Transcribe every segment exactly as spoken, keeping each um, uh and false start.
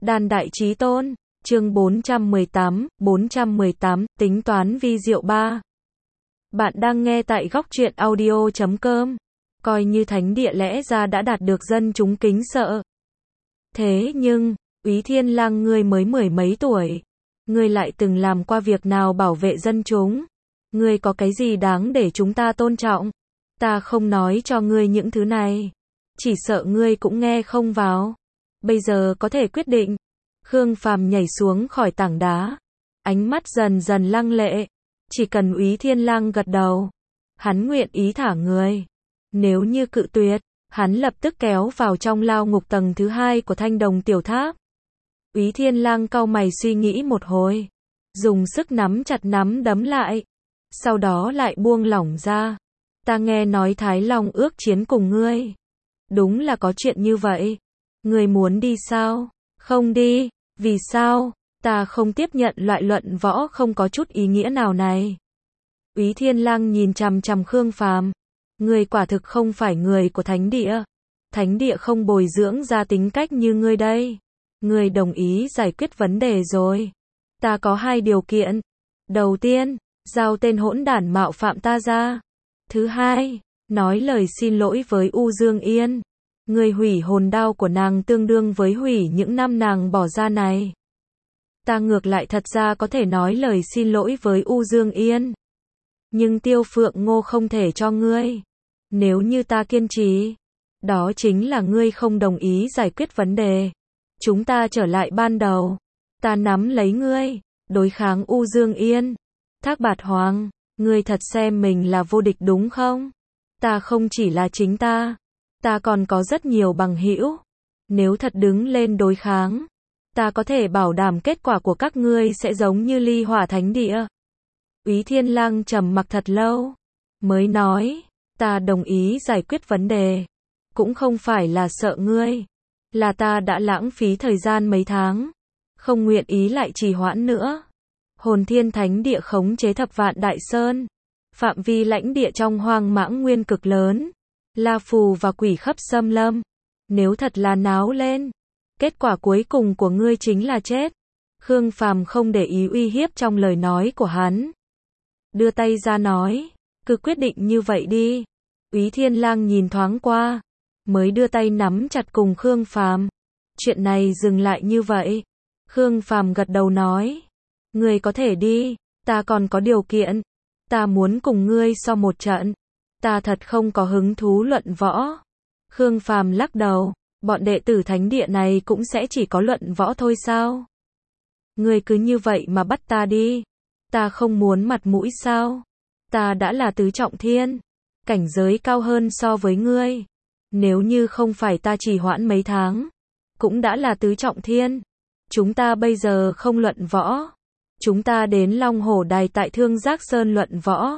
Đan đại chí tôn, chương bốn trăm mười tám, bốn trăm mười tám, tính toán vi diệu ba. Bạn đang nghe tại góc truyện audio chấm com. Coi như thánh địa lẽ ra đã đạt được dân chúng kính sợ. Thế nhưng, Úy Thiên Lăng ngươi mới mười mấy tuổi. Ngươi lại từng làm qua việc nào bảo vệ dân chúng? Ngươi có cái gì đáng để chúng ta tôn trọng? Ta không nói cho ngươi những thứ này. Chỉ sợ ngươi cũng nghe không vào. Bây giờ có thể quyết định. Khương Phàm nhảy xuống khỏi tảng đá. Ánh mắt dần dần lăng lệ. Chỉ cần Úy Thiên Lăng gật đầu. Hắn nguyện ý thả người. Nếu như cự tuyệt, hắn lập tức kéo vào trong lao ngục tầng thứ hai của Thanh Đồng Tiểu Tháp. Úy Thiên Lăng cau mày suy nghĩ một hồi. Dùng sức nắm chặt nắm đấm lại. Sau đó lại buông lỏng ra. Ta nghe nói Thái Long ước chiến cùng ngươi. Đúng là có chuyện như vậy. Ngươi muốn đi sao? Không đi. Vì sao? Ta không tiếp nhận loại luận võ không có chút ý nghĩa nào này. Úy Thiên Lăng nhìn chằm chằm Khương Phàm. Ngươi quả thực không phải người của thánh địa. Thánh địa không bồi dưỡng ra tính cách như ngươi đây. Ngươi đồng ý giải quyết vấn đề rồi. Ta có hai điều kiện. Đầu tiên, giao tên hỗn đản mạo phạm ta ra. Thứ hai, nói lời xin lỗi với U Dương Yên. Ngươi hủy hồn đao của nàng tương đương với hủy những năm nàng bỏ ra này. Ta ngược lại thật ra có thể nói lời xin lỗi với U Dương Yên. Nhưng Tiêu Phượng Ngô không thể cho ngươi. Nếu như ta kiên trì, đó chính là ngươi không đồng ý giải quyết vấn đề. Chúng ta trở lại ban đầu. Ta nắm lấy ngươi, đối kháng U Dương Yên. Thác Bạt Hoàng, ngươi thật xem mình là vô địch đúng không? Ta không chỉ là chính ta. Ta còn có rất nhiều bằng hữu. Nếu thật đứng lên đối kháng, ta có thể bảo đảm kết quả của các ngươi sẽ giống như Ly Hỏa Thánh Địa. Úy Thiên Lăng trầm mặc thật lâu, mới nói, ta đồng ý giải quyết vấn đề. Cũng không phải là sợ ngươi, là ta đã lãng phí thời gian mấy tháng, không nguyện ý lại trì hoãn nữa. Hồn Thiên Thánh Địa khống chế Thập Vạn Đại Sơn, phạm vi lãnh địa trong Hoang Mãng Nguyên cực lớn. La Phù và quỷ khắp xâm lâm. Nếu thật là náo lên, kết quả cuối cùng của ngươi chính là chết. Khương Phàm không để ý uy hiếp trong lời nói của hắn. Đưa tay ra nói, cứ quyết định như vậy đi. Úy Thiên Lăng nhìn thoáng qua, mới đưa tay nắm chặt cùng Khương Phàm. Chuyện này dừng lại như vậy. Khương Phàm gật đầu nói, ngươi có thể đi, ta còn có điều kiện. Ta muốn cùng ngươi so một trận. Ta thật không có hứng thú luận võ. Khương Phàm lắc đầu, bọn đệ tử thánh địa này cũng sẽ chỉ có luận võ thôi sao? Ngươi cứ như vậy mà bắt ta đi. Ta không muốn mặt mũi sao? Ta đã là tứ trọng thiên, cảnh giới cao hơn so với ngươi. Nếu như không phải ta trì hoãn mấy tháng, cũng đã là tứ trọng thiên. Chúng ta bây giờ không luận võ. Chúng ta đến Long Hổ Đài tại Thương Giác Sơn luận võ.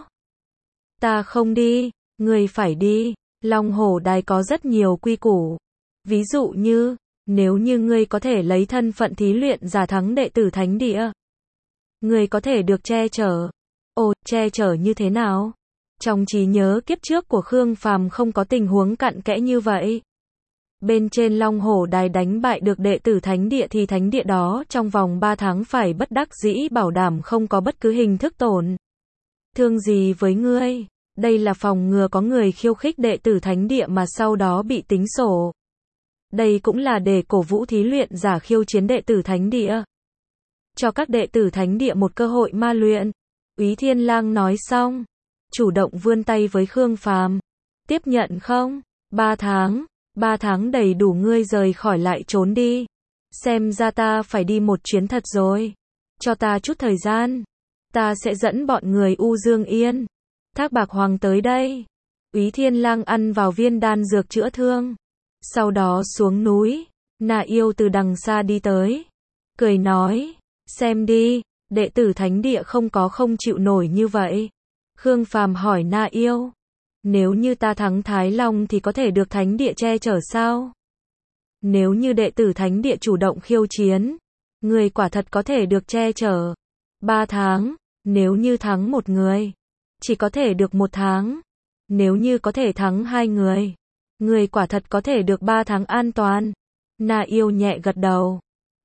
Ta không đi. Ngươi phải đi. Long Hổ Đài có rất nhiều quy củ. Ví dụ như, nếu như ngươi có thể lấy thân phận thí luyện giả thắng đệ tử thánh địa, ngươi có thể được che chở. Ồ, che chở như thế nào? Trong trí nhớ kiếp trước của Khương Phàm không có tình huống cặn kẽ như vậy. Bên trên Long Hổ Đài đánh bại được đệ tử thánh địa thì thánh địa đó trong vòng ba tháng phải bất đắc dĩ bảo đảm không có bất cứ hình thức tổn thương gì với ngươi. Đây là phòng ngừa có người khiêu khích đệ tử thánh địa mà sau đó bị tính sổ. Đây cũng là để cổ vũ thí luyện giả khiêu chiến đệ tử thánh địa. Cho các đệ tử thánh địa một cơ hội ma luyện. Úy Thiên Lăng nói xong, chủ động vươn tay với Khương Phàm. Tiếp nhận không? Ba tháng. Ba tháng đầy đủ ngươi rời khỏi lại trốn đi. Xem ra ta phải đi một chuyến thật rồi. Cho ta chút thời gian. Ta sẽ dẫn bọn người U Dương Yên, Thác Bạt Hoàng tới đây. Úy Thiên Lăng ăn vào viên đan dược chữa thương. Sau đó xuống núi. Na Yêu từ đằng xa đi tới. Cười nói, xem đi, đệ tử thánh địa không có không chịu nổi như vậy. Khương Phàm hỏi Na Yêu, nếu như ta thắng Thái Long thì có thể được thánh địa che chở sao? Nếu như đệ tử thánh địa chủ động khiêu chiến, người quả thật có thể được che chở. Ba tháng, nếu như thắng một người, chỉ có thể được một tháng. Nếu như có thể thắng hai người, người quả thật có thể được ba tháng an toàn. Na Yêu nhẹ gật đầu.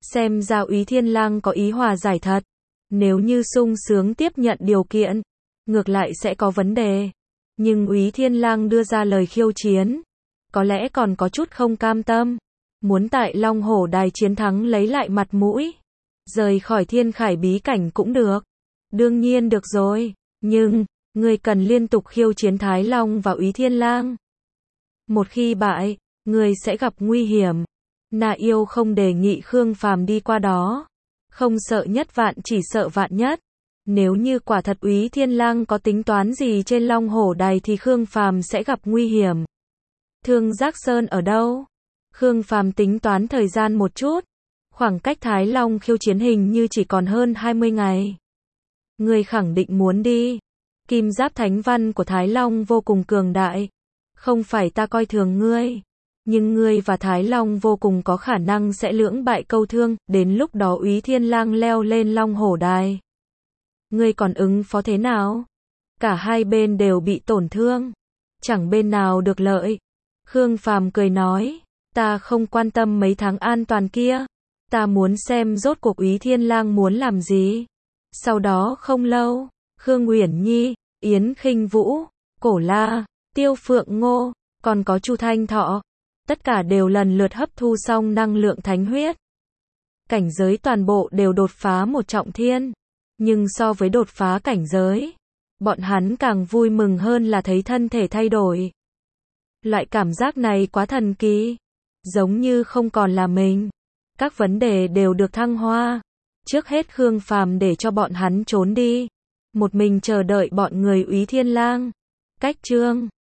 Xem ra Úy Thiên Lang có ý hòa giải thật. Nếu như sung sướng tiếp nhận điều kiện, ngược lại sẽ có vấn đề. Nhưng Úy Thiên Lang đưa ra lời khiêu chiến, có lẽ còn có chút không cam tâm. Muốn tại Long Hổ Đài chiến thắng lấy lại mặt mũi. Rời khỏi Thiên Khải bí cảnh cũng được. Đương nhiên được rồi. Nhưng, ngươi cần liên tục khiêu chiến Thái Long và Úy Thiên Lang. Một khi bại, ngươi sẽ gặp nguy hiểm. Na Yêu không đề nghị Khương Phàm đi qua đó. Không sợ nhất vạn chỉ sợ vạn nhất. Nếu như quả thật Úy Thiên Lang có tính toán gì trên Long Hổ Đài thì Khương Phàm sẽ gặp nguy hiểm. Thương Giác Sơn ở đâu? Khương Phàm tính toán thời gian một chút. Khoảng cách Thái Long khiêu chiến hình như chỉ còn hơn hai mươi ngày. Ngươi khẳng định muốn đi. Kim giáp thánh văn của Thái Long vô cùng cường đại. Không phải ta coi thường ngươi. Nhưng ngươi và Thái Long vô cùng có khả năng sẽ lưỡng bại câu thương. Đến lúc đó Úy Thiên Lang leo lên Long Hổ Đài. Ngươi còn ứng phó thế nào? Cả hai bên đều bị tổn thương. Chẳng bên nào được lợi. Khương Phàm cười nói. Ta không quan tâm mấy tháng an toàn kia. Ta muốn xem rốt cuộc Úy Thiên Lang muốn làm gì. Sau đó không lâu, Khương Uyển Nhi, Yến Khinh Vũ, Cổ La, Tiêu Phượng Ngô, còn có Chu Thanh Thọ, tất cả đều lần lượt hấp thu xong năng lượng thánh huyết. Cảnh giới toàn bộ đều đột phá một trọng thiên. Nhưng so với đột phá cảnh giới, bọn hắn càng vui mừng hơn là thấy thân thể thay đổi. Loại cảm giác này quá thần kỳ, giống như không còn là mình. Các vấn đề đều được thăng hoa. Trước hết Khương Phàm để cho bọn hắn trốn đi. Một mình chờ đợi bọn người Úy Thiên Lang. Cách chương